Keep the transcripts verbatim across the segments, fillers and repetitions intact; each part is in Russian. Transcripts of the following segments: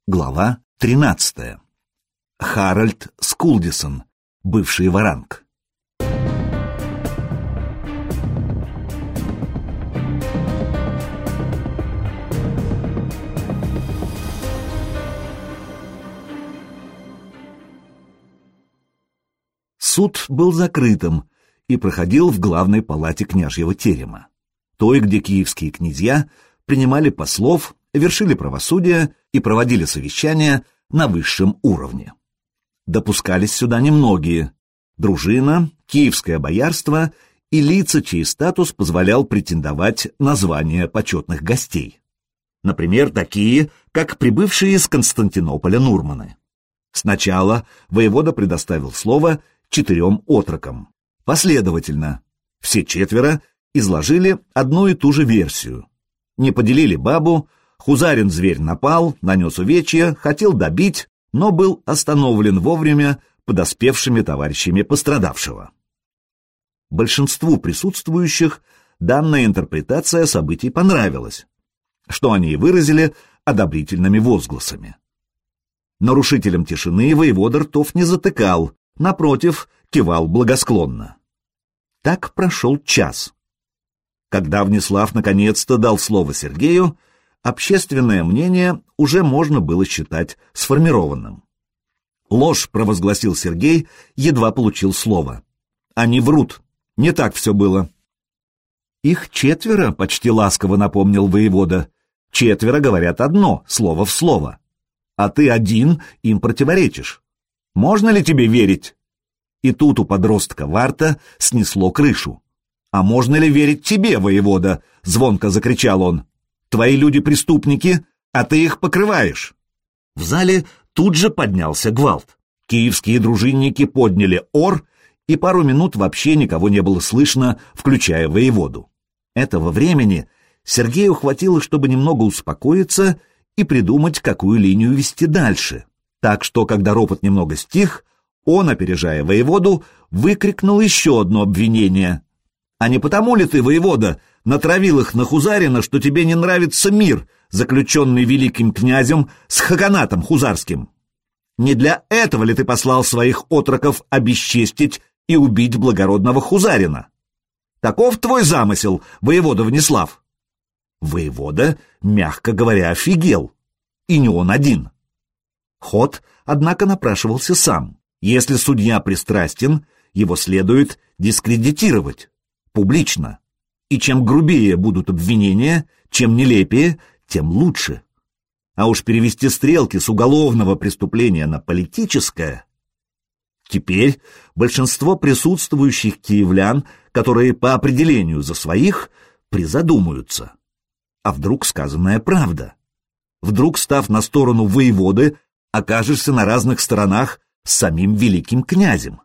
Глава тринадцатая. Харальд Скулдисон, бывший варанг. Суд был закрытым и проходил в главной палате княжьего терема, той, где киевские князья принимали послов, вершили правосудие и проводили совещания на высшем уровне. Допускались сюда немногие: дружина, киевское боярство и лица, чей статус позволял претендовать на звание почетных гостей. Например, такие, как прибывшие из Константинополя нурманы. Сначала воевода предоставил слово четырем отрокам. Последовательно все четверо изложили одну и ту же версию. Не поделили бабу, хузарин-зверь напал, нанес увечья, хотел добить, но был остановлен вовремя подоспевшими товарищами пострадавшего. Большинству присутствующих данная интерпретация событий понравилась, что они и выразили одобрительными возгласами. Нарушителям тишины воевода ртов не затыкал, напротив, кивал благосклонно. Так прошел час. Когда Внеслав наконец-то дал слово Сергею, общественное мнение уже можно было считать сформированным. «Ложь», — провозгласил Сергей, едва получил слово. «Они врут. Не так все было». «Их четверо», — почти ласково напомнил воевода. «Четверо говорят одно, слово в слово. А ты один им противоречишь. Можно ли тебе верить?» И тут у подростка Варта снесло крышу. «А можно ли верить тебе, воевода?» — звонко закричал он. «Твои люди преступники, а ты их покрываешь». В зале тут же поднялся гвалт. Киевские дружинники подняли ор, и пару минут вообще никого не было слышно, включая воеводу. Этого времени Сергею хватило, чтобы немного успокоиться и придумать, какую линию вести дальше. Так что, когда ропот немного стих, он, опережая воеводу, выкрикнул еще одно обвинение. «А не потому ли ты, воевода, натравил их на Хузарина, что тебе не нравится мир, заключенный великим князем с Хаканатом Хузарским? Не для этого ли ты послал своих отроков обесчестить и убить благородного Хузарина? Таков твой замысел, воевода Внеслав». Воевода, мягко говоря, офигел. И не он один. Ход, однако, напрашивался сам. Если судья пристрастен, его следует дискредитировать. Публично. И чем грубее будут обвинения, чем нелепее, тем лучше. А уж перевести стрелки с уголовного преступления на политическое. Теперь большинство присутствующих киевлян, которые по определению за своих, призадумаются. А вдруг сказанная правда? Вдруг, став на сторону воеводы, окажешься на разных сторонах с самим великим князем?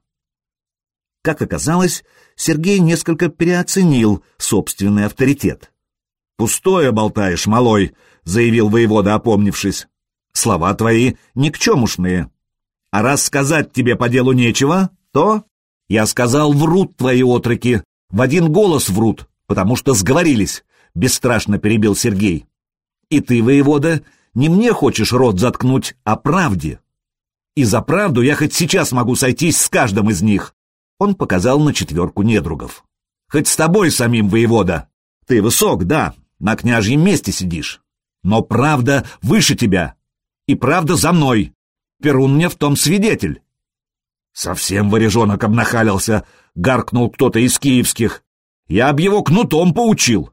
Как оказалось, Сергей несколько переоценил собственный авторитет. «Пустое болтаешь, малой», — заявил воевода, опомнившись. «Слова твои никчемушные. А раз сказать тебе по делу нечего, то...» «Я сказал, врут твои отроки. В один голос врут, потому что сговорились», — бесстрашно перебил Сергей. «И ты, воевода, не мне хочешь рот заткнуть, а правде. И за правду я хоть сейчас могу сойтись с каждым из них». Он показал на четверку недругов. «Хоть с тобой самим, воевода. Ты высок, да, на княжьем месте сидишь. Но правда выше тебя. И правда за мной. Перун мне в том свидетель». «Совсем варежонок обнахалился», — гаркнул кто-то из киевских. «Я б его кнутом поучил».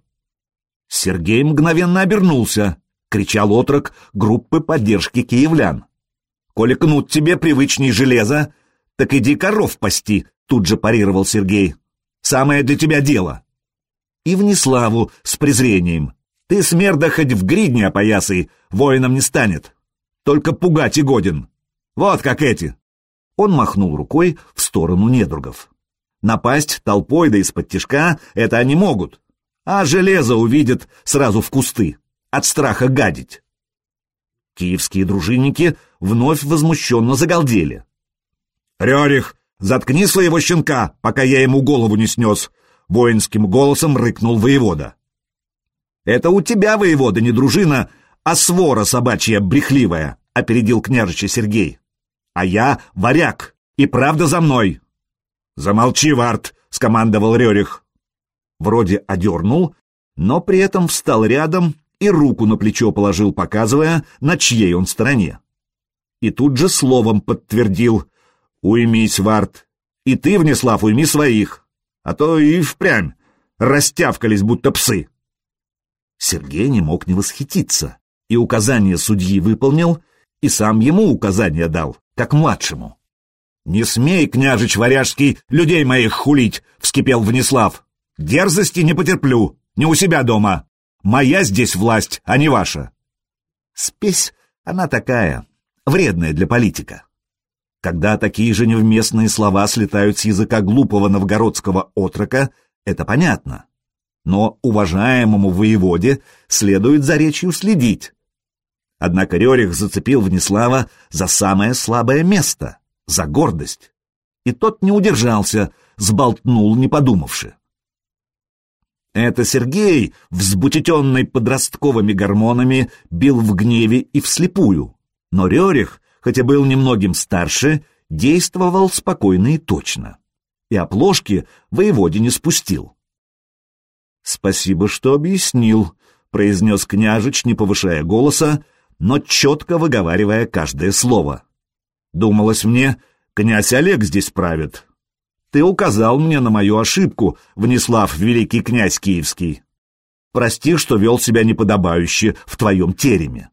Сергей мгновенно обернулся, кричал отрок группы поддержки киевлян. «Коли кнут тебе привычней железа, так иди коров пасти», — тут же парировал Сергей. «Самое для тебя дело». И Внеславу с презрением. «Ты, смерда, хоть в гридне опоясай, воином не станет. Только пугать и годен. Вот как эти». Он махнул рукой в сторону недругов. «Напасть толпой да из-под тишка — это они могут. А железо увидят сразу в кусты. От страха гадить». Киевские дружинники вновь возмущенно загалдели. «Рерих, заткни своего щенка, пока я ему голову не снес», — воинским голосом рыкнул воевода. «Это у тебя, воевода, не дружина, а свора собачья брехливая», — — опередил княжича Сергей. «А я варяг, и правда за мной!» «Замолчи, Варт!» — скомандовал Рерих. Вроде одернул, но при этом встал рядом и руку на плечо положил, показывая, на чьей он стороне. И тут же словом подтвердил: «Уймись, Варт, и ты, Внеслав, уйми своих, а то и впрямь растявкались, будто псы». Сергей не мог не восхититься, и указание судьи выполнил, и сам ему указание дал, как младшему. «Не смей, княжич варяжский, людей моих хулить!» — вскипел Внеслав. «Дерзости не потерплю, не у себя дома. Моя здесь власть, а не ваша». Спесь она такая, вредная для политика. Когда такие же невместные слова слетают с языка глупого новгородского отрока, это понятно. Но уважаемому воеводе следует за речью следить. Однако Рерих зацепил Внеслава за самое слабое место, за гордость. И тот не удержался, сболтнул, не подумавши. Это Сергей, взбутетенный подростковыми гормонами, бил в гневе и вслепую. Но Рерих, хотя был немногим старше, действовал спокойно и точно. И оплошки воеводе не спустил. «Спасибо, что объяснил», — произнес княжич, не повышая голоса, но четко выговаривая каждое слово. «Думалось мне, князь Олег здесь правит. Ты указал мне на мою ошибку, Внеслав, великий князь киевский. Прости, что вел себя неподобающе в твоем тереме».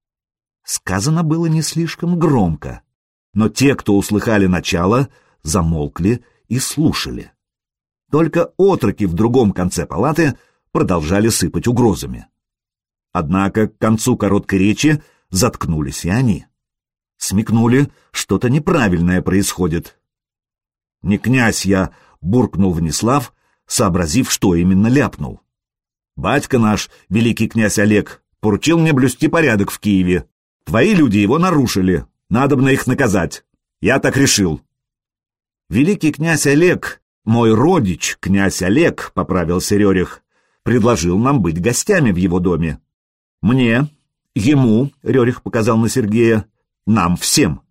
Сказано было не слишком громко, но те, кто услыхали начало, замолкли и слушали. Только отроки в другом конце палаты продолжали сыпать угрозами. Однако к концу короткой речи заткнулись и они. Смекнули, что-то неправильное происходит. «Не князь я», — буркнул Внеслав, сообразив, что именно ляпнул. «Батька наш, великий князь Олег, поручил мне блюсти порядок в Киеве. Твои люди его нарушили, надобно их наказать. Я так решил». «Великий князь Олег, мой родич, князь Олег», — поправился Рерих, — «предложил нам быть гостями в его доме. Мне, ему», — Рерих показал на Сергея, — «нам всем.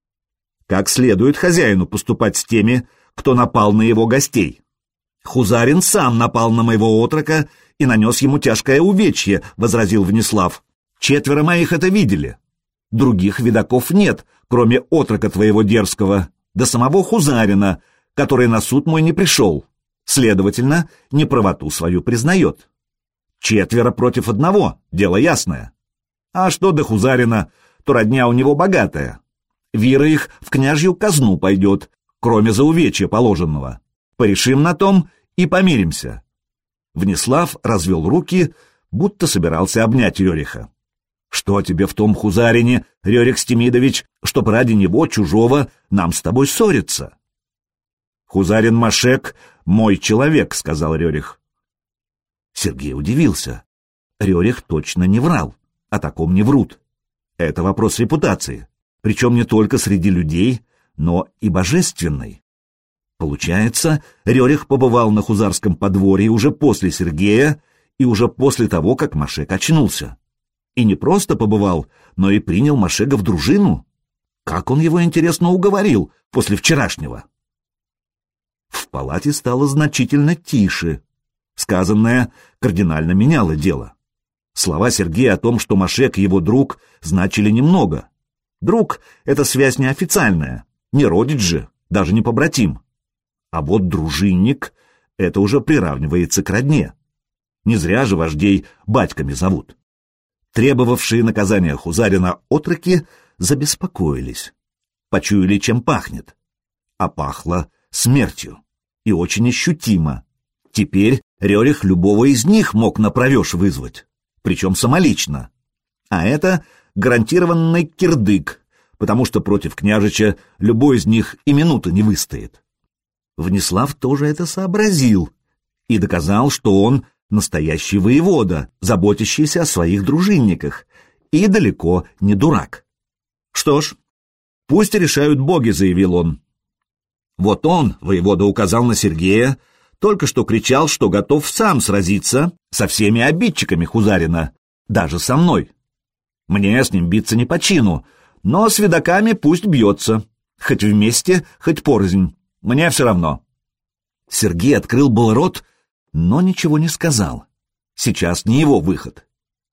Как следует хозяину поступать с теми, кто напал на его гостей. Хузарин сам напал на моего отрока и нанес ему тяжкое увечье», — возразил Внеслав. «Четверо моих это видели. Других видаков нет, кроме отрока твоего дерзкого, до самого Хузарина, который на суд мой не пришел, следовательно, неправоту свою признает. Четверо против одного, дело ясное. А что до Хузарина, то родня у него богатая. Вира их в княжью казну пойдет, кроме за увечья положенного. Порешим на том и помиримся». Внеслав развел руки, будто собирался обнять Рериха. «Что тебе в том Хузарине, Рерих Стемидович, чтоб ради него, чужого, нам с тобой ссориться?» «Хузарин Машек — мой человек», — сказал Рерих. Сергей удивился. Рерих точно не врал, о таком не врут. Это вопрос репутации, причем не только среди людей, но и божественной. Получается, Рерих побывал на хузарском подворье уже после Сергея и уже после того, как Машек очнулся. И не просто побывал, но и принял Машега в дружину. Как он его, интересно, уговорил после вчерашнего? В палате стало значительно тише. Сказанное кардинально меняло дело. Слова Сергея о том, что Машек его друг, значили немного. Друг — это связь неофициальная, не родич же, даже не побратим. А вот дружинник — это уже приравнивается к родне. Не зря же вождей батьками зовут. Требовавшие наказания Хузарина отроки забеспокоились. Почуяли, чем пахнет. А пахло смертью. И очень ощутимо. Теперь Рерих любого из них мог на провеж вызвать. Причем самолично. А это гарантированный кирдык, потому что против княжича любой из них и минуты не выстоит. Внеслав тоже это сообразил и доказал, что он настоящий воевода, заботящийся о своих дружинниках, и далеко не дурак. «Что ж, пусть решают боги», — заявил он. Вот он, воевода, указал на Сергея, только что кричал, что готов сам сразиться со всеми обидчиками Хузарина, даже со мной. Мне с ним биться не по чину, Но с видаками пусть бьется. Хоть вместе, хоть порознь. Мне все равно. Сергей открыл был рот, но ничего не сказал. Сейчас не его выход.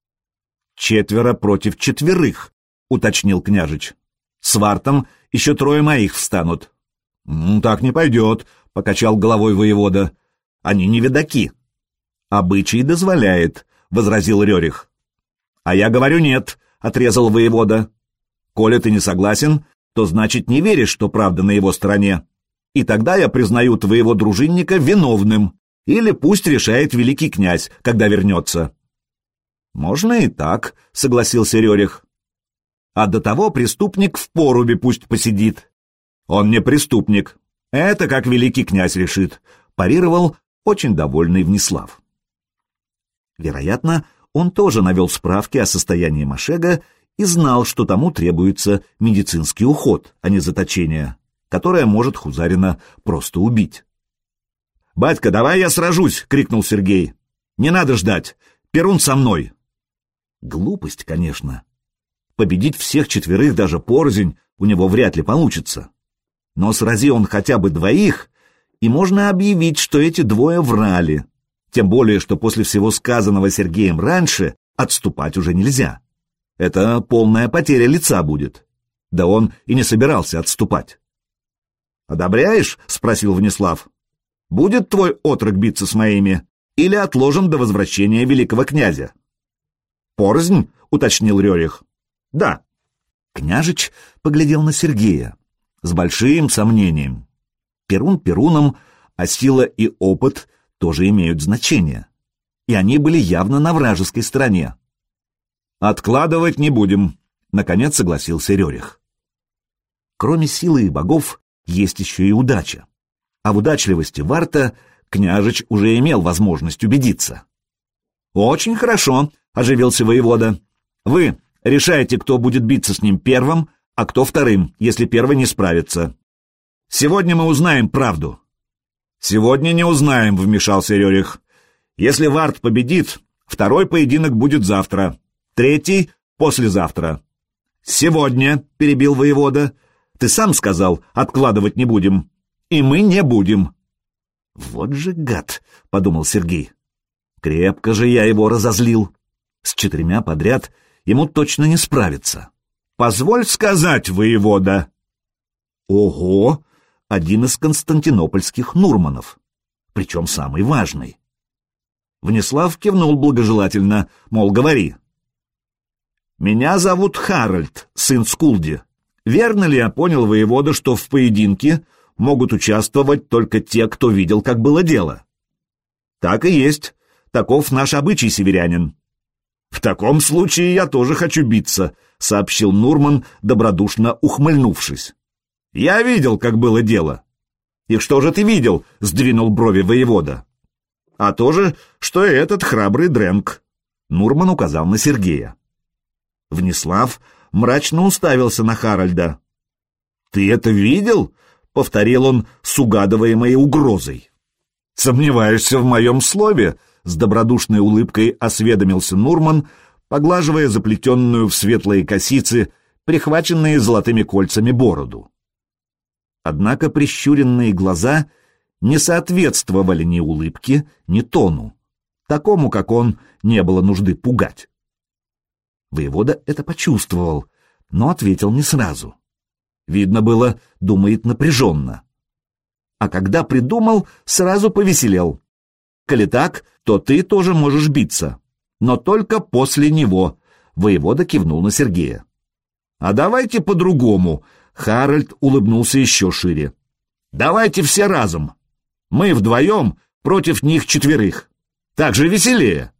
«Четверо против четверых», — уточнил княжич. «С Вартом еще трое моих встанут». «Так не пойдет», — покачал головой воевода. «Они не видаки». «Обычай дозволяет», — возразил Рерих. «А я говорю нет», — отрезал воевода. «Коли ты не согласен, то значит не веришь, что правда на его стороне. И тогда я признаю твоего дружинника виновным, или пусть решает великий князь, когда вернется». «Можно и так», — согласился Рерих. «А до того преступник в порубе пусть посидит». «Он не преступник. Это как великий князь решит», — парировал очень довольный Внеслав. Вероятно, он тоже навел справки о состоянии Машега и знал, что тому требуется медицинский уход, а не заточение, которое может Хузарина просто убить. «Батька, давай я сражусь!» — крикнул Сергей. «Не надо ждать! Перун со мной!» Глупость, конечно. Победить всех четверых даже порознь у него вряд ли получится. Но срази он хотя бы двоих, и можно объявить, что эти двое врали. Тем более, что после всего сказанного Сергеем раньше отступать уже нельзя. Это полная потеря лица будет. Да он и не собирался отступать. «Одобряешь?» — спросил Внеслав. «Будет твой отрок биться с моими или отложим до возвращения великого князя?» «Порознь?» — уточнил Рерих. «Да». Княжич поглядел на Сергея с большим сомнением. Перун перуном, а сила и опыт тоже имеют значение. И они были явно на вражеской стороне. «Откладывать не будем», — наконец согласился Рерих. Кроме силы и богов, есть еще и удача. А в удачливости Варта княжич уже имел возможность убедиться. «Очень хорошо», — оживился воевода. «Вы решаете, кто будет биться с ним первым, а кто вторым, если первый не справится. Сегодня мы узнаем правду». «Сегодня не узнаем», — вмешался Рерих. «Если Варт победит, второй поединок будет завтра, третий — послезавтра». «Сегодня», — перебил воевода, — «ты сам сказал, откладывать не будем, и мы не будем». «Вот же гад», — подумал Сергей. «Крепко же я его разозлил. С четырьмя подряд ему точно не справиться». «Позволь сказать, воевода». «Ого!» — один из константинопольских нурманов, причем самый важный. Внеслав кивнул благожелательно, мол, говори. «Меня зовут Харальд, сын Скулди. Верно ли я понял, воевода, что в поединке могут участвовать только те, кто видел, как было дело?» «Так и есть. Таков наш обычай, северянин». «В таком случае я тоже хочу биться», — сообщил Нурман, добродушно ухмыльнувшись. «Я видел, как было дело». «И что же ты видел?» — сдвинул брови воевода. «А то же, что и этот храбрый Дрэнк», — Нурман указал на Сергея. Внеслав мрачно уставился на Харальда. «Ты это видел?» — повторил он с угадываемой угрозой. «Сомневаешься в моем слове?» — с добродушной улыбкой осведомился Нурман, поглаживая заплетенную в светлые косицы, прихваченные золотыми кольцами бороду. Однако прищуренные глаза не соответствовали ни улыбке, ни тону. Такому, как он, не было нужды пугать. Воевода это почувствовал, но ответил не сразу. Видно было, думает напряженно. А когда придумал, сразу повеселел. «Коли так, то ты тоже можешь биться, но только после него», — воевода кивнул на Сергея. «А давайте по-другому», — Харальд улыбнулся еще шире. «Давайте все разом. Мы вдвоем против них четверых. Так же веселее».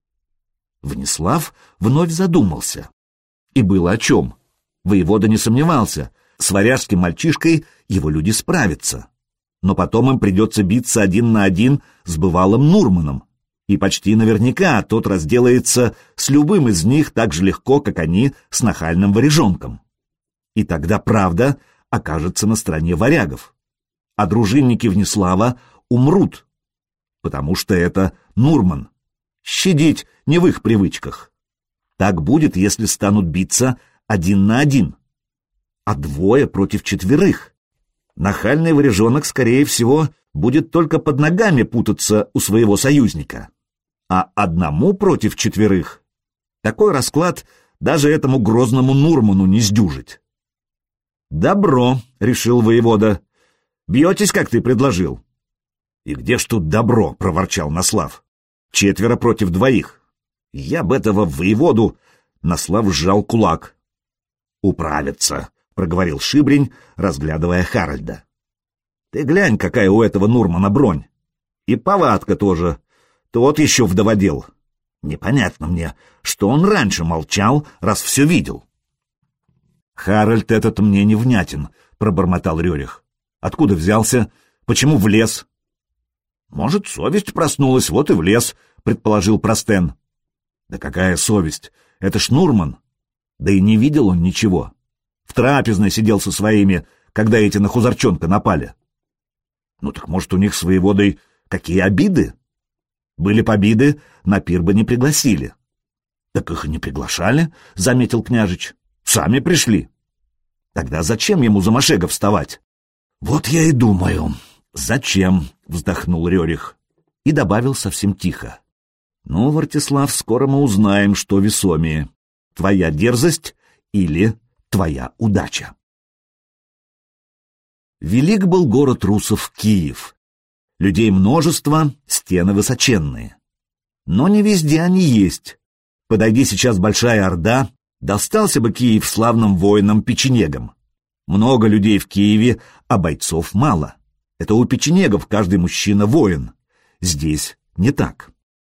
Внеслав вновь задумался. И было о чем. Воевода не сомневался, с варяжским мальчишкой его люди справятся. Но потом им придется биться один на один с бывалым Нурманом, и почти наверняка тот разделается с любым из них так же легко, как они с нахальным варяжонком. И тогда правда окажется на стороне варягов, а дружинники Внеслава умрут, потому что это Нурман. Щадить не в их привычках. Так будет, если станут биться один на один, а двое против четверых. Нахальный варяжонок, скорее всего, будет только под ногами путаться у своего союзника. А одному против четверых такой расклад даже этому грозному Нурману не сдюжить. «Добро», — решил воевода. «Бьетесь, как ты предложил». «И где ж тут добро?» — проворчал Наслав. «Четверо против двоих. Я б этого воеводу...» Наслав сжал кулак. «Управится», — проговорил Шибрень, разглядывая Харальда. «Ты глянь, какая у этого Нурмана бронь. И повадка тоже. Тот еще вдоводел. Непонятно мне, что он раньше молчал, раз все видел». «Харальд этот мне невнятен», — пробормотал Рерих. «Откуда взялся? Почему влез?» «Может, совесть проснулась, вот и влез», — предположил Простен. «Да какая совесть? Это ж Нурман. Да и не видел он ничего. В трапезной сидел со своими, когда эти на Хузарчонка напали. Ну так может, у них с воеводой какие обиды? Были б обиды, на пир бы не пригласили». «Так их и не приглашали», — заметил княжич. «Сами пришли». «Тогда зачем ему за Машега вставать?» «Вот я и думаю, зачем?» — вздохнул Рерих и добавил совсем тихо. «Ну, Вартислав, скоро мы узнаем, что весомее, твоя дерзость или твоя удача». Велик был город русов Киев. Людей множество, стены высоченные. Но не везде они есть. Подойди сейчас большая орда, достался бы Киев славным воинам-печенегам. Много людей в Киеве, а бойцов мало. Это у печенегов каждый мужчина воин. Здесь не так.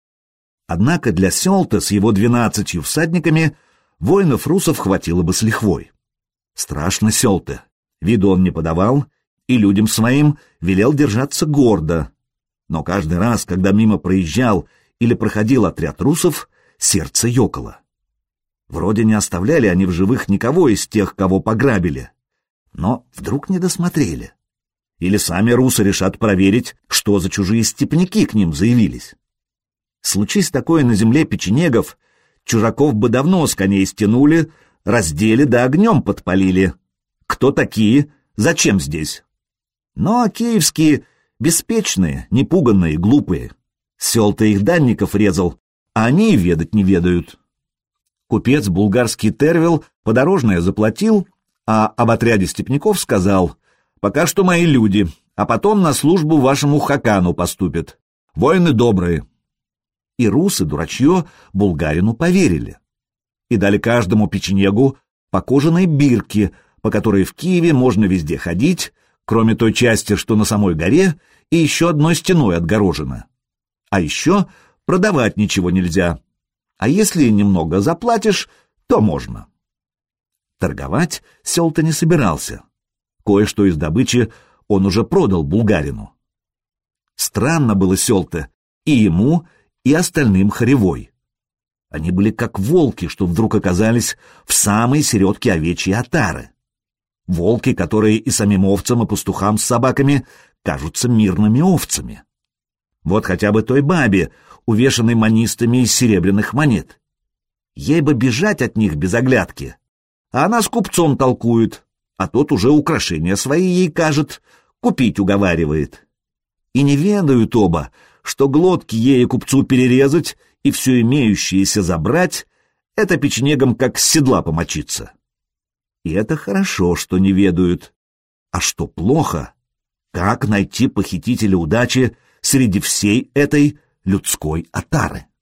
Однако для Селта с его двенадцатью всадниками воинов русов хватило бы с лихвой. Страшно Селта. Виду он не подавал, и людям своим велел держаться гордо. Но каждый раз, когда мимо проезжал или проходил отряд русов, сердце ёкало. Вроде не оставляли они в живых никого из тех, кого пограбили. Но вдруг не досмотрели. Или сами русы решат проверить, что за чужие степняки к ним заявились. Случись такое на земле печенегов, чужаков бы давно с коней стянули, раздели да огнем подпалили. Кто такие? Зачем здесь? Но киевские беспечные, непуганные, глупые. Сел-то их данников резал, а они и ведать не ведают. Купец булгарский Тервел подорожное заплатил, а об отряде степняков сказал: «Пока что мои люди, а потом на службу вашему хакану поступят. Воины добрые». И русы, дурачье, булгарину поверили. И дали каждому печенегу по кожаной бирке, по которой в Киеве можно везде ходить, кроме той части, что на самой горе, и еще одной стеной отгорожена. А еще продавать ничего нельзя. А если немного заплатишь, то можно. Торговать Селта не собирался. Кое-что из добычи он уже продал булгарину. Странно было Селта и ему, и остальным хоревой. Они были как волки, что вдруг оказались в самой середке овечьей отары. Волки, которые и самим овцам, и пастухам с собаками кажутся мирными овцами. Вот хотя бы той бабе, увешанной манистами из серебряных монет. Ей бы бежать от них без оглядки. А она с купцом толкует, а тот уже украшения свои ей кажет, купить уговаривает. И не ведают оба, что глотки ей купцу перерезать и все имеющееся забрать — это печенегам как с седла помочиться. И это хорошо, что не ведают. А что плохо, как найти похитителя удачи среди всей этой людской отары?